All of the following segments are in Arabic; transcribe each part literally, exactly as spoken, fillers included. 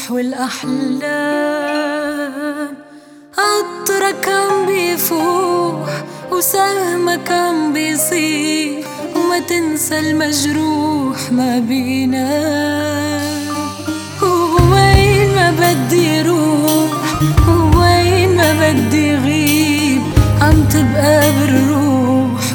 والأحلام. عطرك عم بيفوح وسهمك عم بيصير، وما تنسى المجروح ما بينام. ووين ما بدي روح ووين ما بدي غيب، عم تبقى بالروح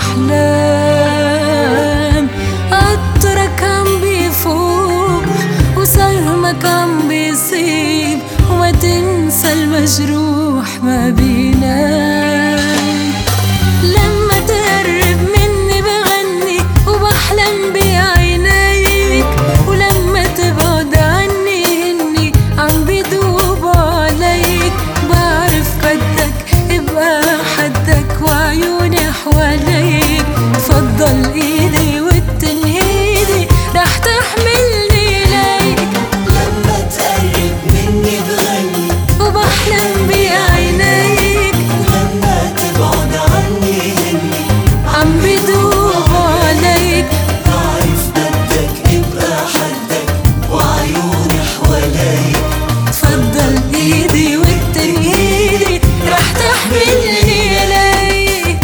والأحلام. عطرك عم بيفوح وسهمك عم بيصيب، وما تنسى المجروح ما بينام. لما تقرب مني بغني وبحلم بعينيك، ولما تبعد عني هني عم بيدوب عليك. بعرف بدك ابقى حدك وعيوني حواليك، تفضل ايدي والتنهيدي رح تحملني ليك. لما تقرب مني بغني وبحلم بعينيك، ولما تبعد عني هني عم بيدوب عليك. بعرف بدك ابقى حدك وعيوني حواليك، تفضل ايدي والتنهيدي رح تحملني ليك.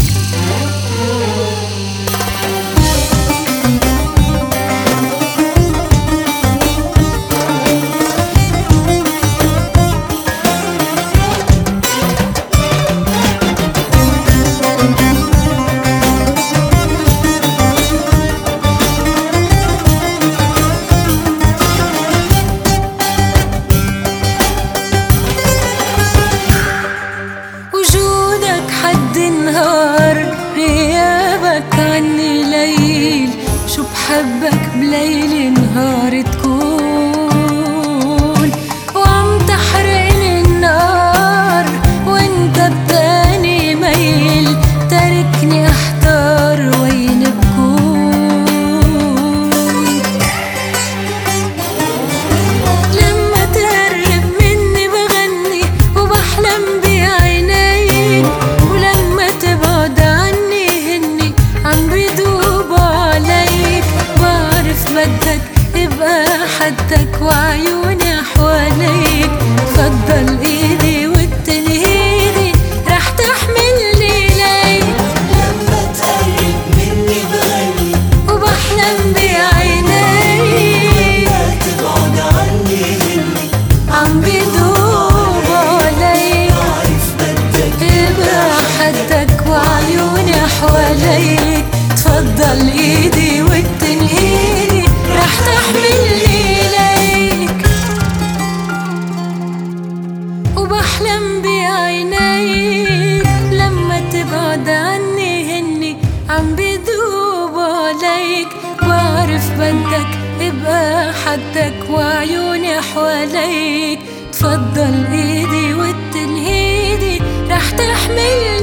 وجودك حد نهار، غيابك عني ليل. شو بحبك بليل نهار تكون، وعم تحرقني النار وانت بتاني ميل. تاركني احتار وين بكون. لما تقرب مني بغني وبحلم بعينيك، ولما تبعد عني هني عم بيدوب عليك. بعرف بدك ابقى حدك وعيوني حواليك، تفضل ايدي والتنهيدي رح تحملني ليك. لما تقرب مني بغني وبحلم بعينيك، ولما تبعد عني هني عم بيدوب عليك. بعرف بدك ابقى حدك وعيوني حواليك، تفضل ايدي والتنهيدي رح تحملني ليك. وبحلم بعينيك، لما تبعد عني هني عم بيدوب عليك. بعرف بدك ابقى حدك وعيوني حواليك، تفضل ايدي والتنهيدي رح تحملني